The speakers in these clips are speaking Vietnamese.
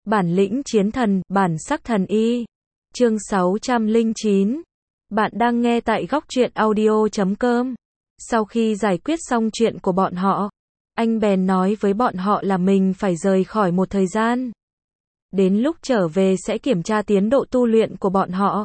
Bản lĩnh chiến thần, bản sắc thần y. Chương 609. Bạn đang nghe tại góc truyện audio.com. Sau khi giải quyết xong chuyện của bọn họ, anh bèn nói với bọn họ là mình phải rời khỏi một thời gian. Đến lúc trở về sẽ kiểm tra tiến độ tu luyện của bọn họ.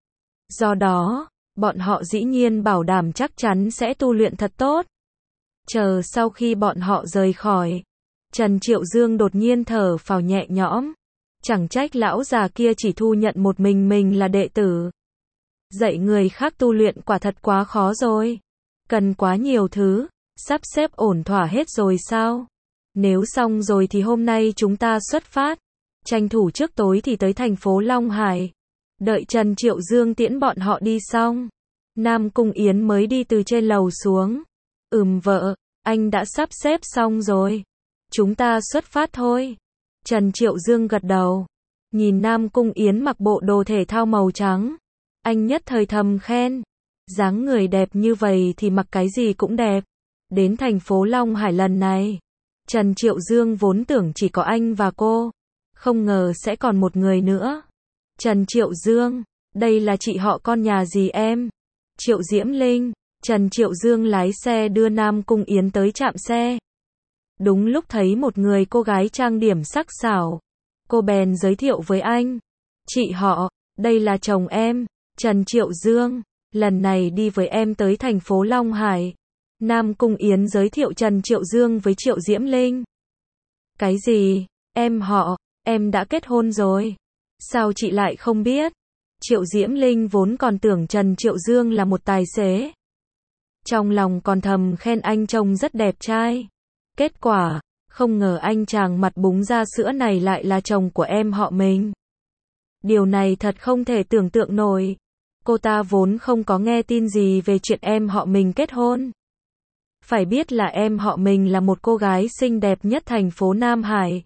Do đó, bọn họ dĩ nhiên bảo đảm chắc chắn sẽ tu luyện thật tốt. Chờ sau khi bọn họ rời khỏi, Trần Triệu Dương đột nhiên thở phào nhẹ nhõm. Chẳng trách lão già kia chỉ thu nhận một mình là đệ tử. Dạy người khác tu luyện quả thật quá khó rồi. Cần quá nhiều thứ, sắp xếp ổn thỏa hết rồi sao? Nếu xong rồi thì hôm nay chúng ta xuất phát. Tranh thủ trước tối thì tới thành phố Long Hải. Đợi Trần Triệu Dương tiễn bọn họ đi xong, Nam Cung Yến mới đi từ trên lầu xuống. Vợ, anh đã sắp xếp xong rồi. Chúng ta xuất phát thôi. Trần Triệu Dương gật đầu. Nhìn Nam Cung Yến mặc bộ đồ thể thao màu trắng, anh nhất thời thầm khen. Dáng người đẹp như vậy thì mặc cái gì cũng đẹp. Đến thành phố Long Hải lần này, Trần Triệu Dương vốn tưởng chỉ có anh và cô. Không ngờ sẽ còn một người nữa. Trần Triệu Dương, đây là chị họ con nhà gì em? Triệu Diễm Linh. Trần Triệu Dương lái xe đưa Nam Cung Yến tới trạm xe. Đúng lúc thấy một người cô gái trang điểm sắc sảo, cô bèn giới thiệu với anh. Chị họ, đây là chồng em, Trần Triệu Dương, lần này đi với em tới thành phố Long Hải. Nam Cung Yến giới thiệu Trần Triệu Dương với Triệu Diễm Linh. Cái gì? Em họ, em đã kết hôn rồi. Sao chị lại không biết? Triệu Diễm Linh vốn còn tưởng Trần Triệu Dương là một tài xế. Trong lòng còn thầm khen anh trông rất đẹp trai. Kết quả, không ngờ anh chàng mặt búng ra sữa này lại là chồng của em họ mình. Điều này thật không thể tưởng tượng nổi. Cô ta vốn không có nghe tin gì về chuyện em họ mình kết hôn. Phải biết là em họ mình là một cô gái xinh đẹp nhất thành phố Nam Hải.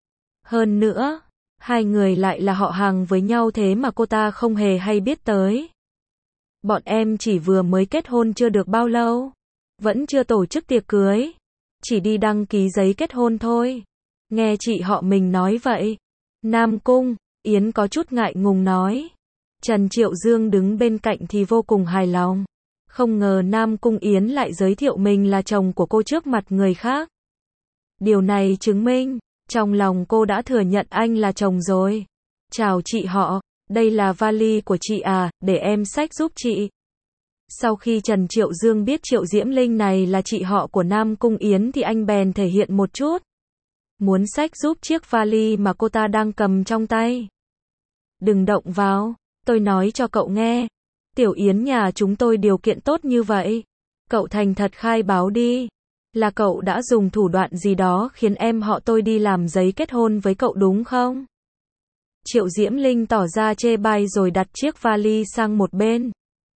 Hơn nữa, hai người lại là họ hàng với nhau thế mà cô ta không hề hay biết tới. Bọn em chỉ vừa mới kết hôn chưa được bao lâu. Vẫn chưa tổ chức tiệc cưới. Chỉ đi đăng ký giấy kết hôn thôi. Nghe chị họ mình nói vậy, Nam Cung Yến có chút ngại ngùng nói. Trần Triệu Dương đứng bên cạnh thì vô cùng hài lòng. Không ngờ Nam Cung Yến lại giới thiệu mình là chồng của cô trước mặt người khác. Điều này chứng minh, trong lòng cô đã thừa nhận anh là chồng rồi. Chào chị họ, đây là vali của chị à, để em xách giúp chị. Sau khi Trần Triệu Dương biết Triệu Diễm Linh này là chị họ của Nam Cung Yến thì anh bèn thể hiện một chút. Muốn xách giúp chiếc vali mà cô ta đang cầm trong tay. Đừng động vào, tôi nói cho cậu nghe. Tiểu Yến nhà chúng tôi điều kiện tốt như vậy. Cậu thành thật khai báo đi. Là cậu đã dùng thủ đoạn gì đó khiến em họ tôi đi làm giấy kết hôn với cậu đúng không? Triệu Diễm Linh tỏ ra chê bai rồi đặt chiếc vali sang một bên.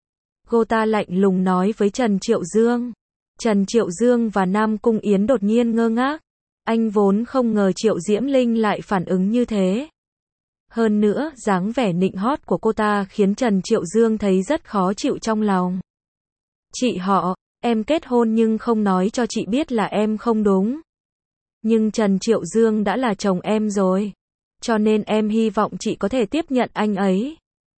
Cô ta lạnh lùng nói với Trần Triệu Dương. Trần Triệu Dương và Nam Cung Yến đột nhiên ngơ ngác. Anh vốn không ngờ Triệu Diễm Linh lại phản ứng như thế. Hơn nữa, dáng vẻ nịnh hót của cô ta khiến Trần Triệu Dương thấy rất khó chịu trong lòng. Chị họ, em kết hôn nhưng không nói cho chị biết là em không đúng. Nhưng Trần Triệu Dương đã là chồng em rồi. Cho nên em hy vọng chị có thể tiếp nhận anh ấy.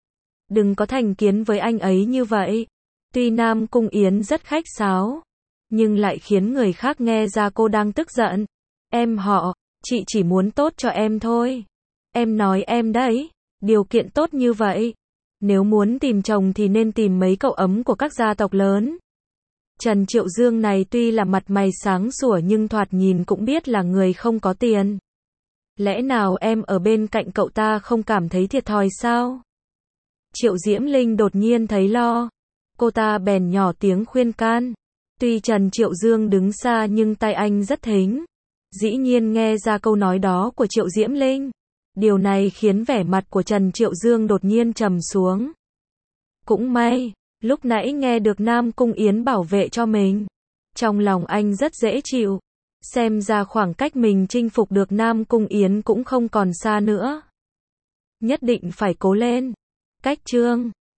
Đừng có thành kiến với anh ấy như vậy. Tuy Nam Cung Yến rất khách sáo, nhưng lại khiến người khác nghe ra cô đang tức giận. Em họ, chị chỉ muốn tốt cho em thôi. Em nói em đấy, điều kiện tốt như vậy. Nếu muốn tìm chồng thì nên tìm mấy cậu ấm của các gia tộc lớn. Trần Triệu Dương này tuy là mặt mày sáng sủa nhưng thoạt nhìn cũng biết là người không có tiền. Lẽ nào em ở bên cạnh cậu ta không cảm thấy thiệt thòi sao? Triệu Diễm Linh đột nhiên thấy lo. Cô ta bèn nhỏ tiếng khuyên can. Tuy Trần Triệu Dương đứng xa nhưng tai anh rất thính. Dĩ nhiên nghe ra câu nói đó của Triệu Diễm Linh. Điều này khiến vẻ mặt của Trần Triệu Dương đột nhiên trầm xuống. Cũng may, lúc nãy nghe được Nam Cung Yến bảo vệ cho mình. Trong lòng anh rất dễ chịu. Xem ra khoảng cách mình chinh phục được Nam Cung Yến cũng không còn xa nữa. Nhất định phải cố lên. Cách chương